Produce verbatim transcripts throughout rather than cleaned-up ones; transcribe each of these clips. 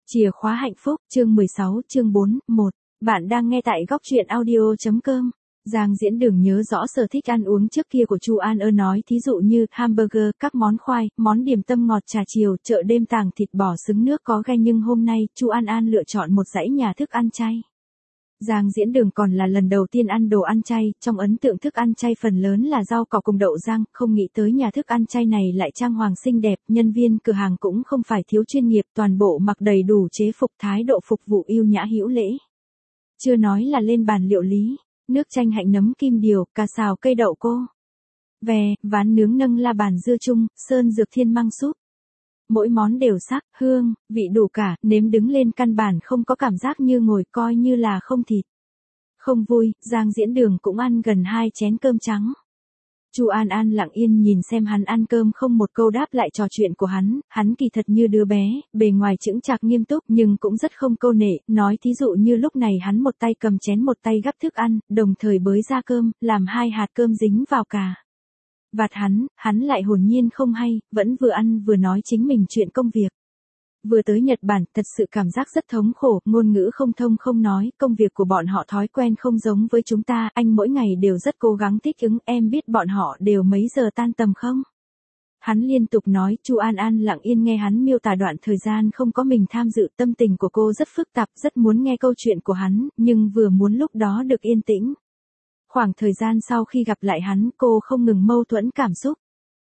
Chìa khóa hạnh phúc, chương mười sáu, chương bốn, một. Bạn đang nghe tại góc truyện audio chấm com. Giang Diễn Đường nhớ rõ sở thích ăn uống trước kia của Chu An ơ nói thí dụ như hamburger, các món khoai, món điểm tâm ngọt trà chiều, chợ đêm tàng thịt bò xứng nước có gai nhưng hôm nay, Chu An An lựa chọn một dãy nhà thức ăn chay. Giang Diễn Đường còn là lần đầu tiên ăn đồ ăn chay, trong ấn tượng thức ăn chay phần lớn là rau cỏ cùng đậu rang, không nghĩ tới nhà thức ăn chay này lại trang hoàng xinh đẹp, nhân viên cửa hàng cũng không phải thiếu chuyên nghiệp, toàn bộ mặc đầy đủ chế phục, thái độ phục vụ yêu nhã hữu lễ. Chưa nói là lên bàn liệu lý, nước chanh hạnh nấm kim điều, cà xào cây đậu cô, ve, ván nướng nâng la bàn dưa chung, sơn dược thiên măng súp. Mỗi món đều sắc, hương, vị đủ cả, nếm đứng lên căn bản không có cảm giác như ngồi coi như là không thịt. Không vui, Giang Diễn Đường cũng ăn gần hai chén cơm trắng. Chu An An lặng yên nhìn xem hắn ăn cơm không một câu đáp lại trò chuyện của hắn, hắn kỳ thật như đứa bé, bề ngoài chững chạc nghiêm túc nhưng cũng rất không câu nệ, nói thí dụ như lúc này hắn một tay cầm chén một tay gắp thức ăn, đồng thời bới ra cơm, làm hai hạt cơm dính vào cà vạt hắn, hắn lại hồn nhiên không hay, vẫn vừa ăn vừa nói chính mình chuyện công việc. Vừa tới Nhật Bản, thật sự cảm giác rất thống khổ, ngôn ngữ không thông không nói, công việc của bọn họ thói quen không giống với chúng ta, anh mỗi ngày đều rất cố gắng thích ứng, em biết bọn họ đều mấy giờ tan tầm không? Hắn liên tục nói, Chu An An lặng yên nghe hắn miêu tả đoạn thời gian không có mình tham dự, tâm tình của cô rất phức tạp, rất muốn nghe câu chuyện của hắn, nhưng vừa muốn lúc đó được yên tĩnh. Khoảng thời gian sau khi gặp lại hắn, cô không ngừng mâu thuẫn cảm xúc.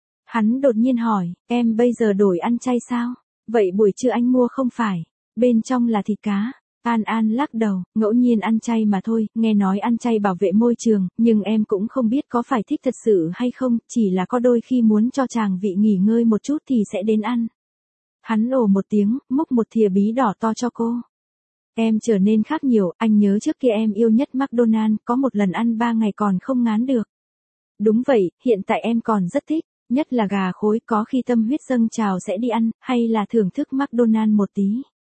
Hắn đột nhiên hỏi, em bây giờ đổi ăn chay sao? Vậy buổi trưa anh mua không phải, bên trong là thịt cá. An An lắc đầu, ngẫu nhiên ăn chay mà thôi, nghe nói ăn chay bảo vệ môi trường, nhưng em cũng không biết có phải thích thật sự hay không, chỉ là có đôi khi muốn cho chàng vị nghỉ ngơi một chút thì sẽ đến ăn. Hắn ồ một tiếng, múc một thìa bí đỏ to cho cô. Em trở nên khác nhiều, anh nhớ trước kia em yêu nhất McDonald's, có một lần ăn ba ngày còn không ngán được. Đúng vậy, hiện tại em còn rất thích, nhất là gà khối, có khi tâm huyết dâng trào sẽ đi ăn, hay là thưởng thức McDonald's một tí.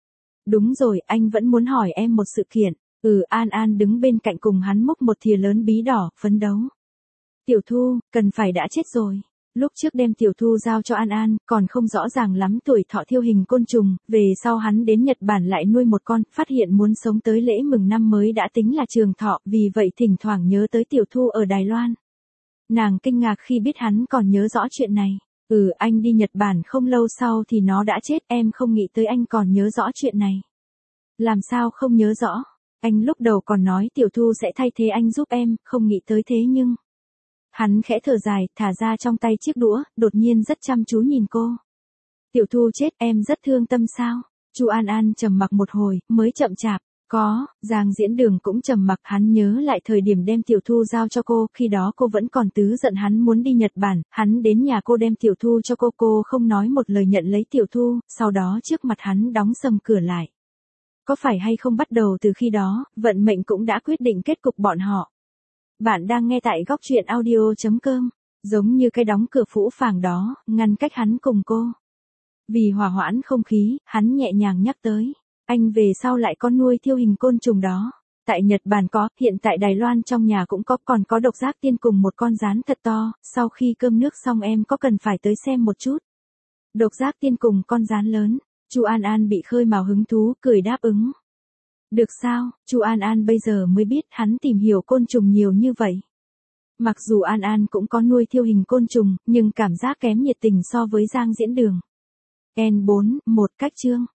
Đúng rồi, anh vẫn muốn hỏi em một sự kiện. Ừ, An An đứng bên cạnh cùng hắn múc một thìa lớn bí đỏ, phấn đấu. Tiểu Thu, cần phải đã chết rồi. Lúc trước đem Tiểu Thu giao cho An An, còn không rõ ràng lắm tuổi thọ thiêu hình côn trùng, về sau hắn đến Nhật Bản lại nuôi một con, phát hiện muốn sống tới lễ mừng năm mới đã tính là trường thọ, vì vậy thỉnh thoảng nhớ tới Tiểu Thu ở Đài Loan. Nàng kinh ngạc khi biết hắn còn nhớ rõ chuyện này. Ừ, anh đi Nhật Bản không lâu sau thì nó đã chết, em không nghĩ tới anh còn nhớ rõ chuyện này. Làm sao không nhớ rõ? Anh lúc đầu còn nói Tiểu Thu sẽ thay thế anh giúp em, không nghĩ tới thế nhưng... Hắn khẽ thở dài, thả ra trong tay chiếc đũa, đột nhiên rất chăm chú nhìn cô. Tiểu Thu chết, em rất thương tâm sao? Chu An An trầm mặc một hồi, mới chậm chạp. Có, Giang Diễn Đường cũng trầm mặc, hắn nhớ lại thời điểm đem Tiểu Thu giao cho cô, khi đó cô vẫn còn tứ giận hắn muốn đi Nhật Bản, hắn đến nhà cô đem Tiểu Thu cho cô, cô không nói một lời nhận lấy Tiểu Thu, sau đó trước mặt hắn đóng sầm cửa lại. Có phải hay không bắt đầu từ khi đó, vận mệnh cũng đã quyết định kết cục bọn họ. Bạn đang nghe tại góc truyện audio chấm com, giống như cái đóng cửa phũ phàng đó, ngăn cách hắn cùng cô. Vì hòa hoãn không khí, hắn nhẹ nhàng nhắc tới. Anh về sau lại có nuôi thiêu hình côn trùng đó. Tại Nhật Bản có, hiện tại Đài Loan trong nhà cũng có, còn có độc giác tiên cùng một con rán thật to, sau khi cơm nước xong em có cần phải tới xem một chút. Độc giác tiên cùng con rán lớn, Chu An An bị khơi mào hứng thú, cười đáp ứng. Được sao, Chu An An bây giờ mới biết hắn tìm hiểu côn trùng nhiều như vậy. Mặc dù An An cũng có nuôi thiêu hình côn trùng, nhưng cảm giác kém nhiệt tình so với Giang Diễn Đường. N bốn, một cách chương.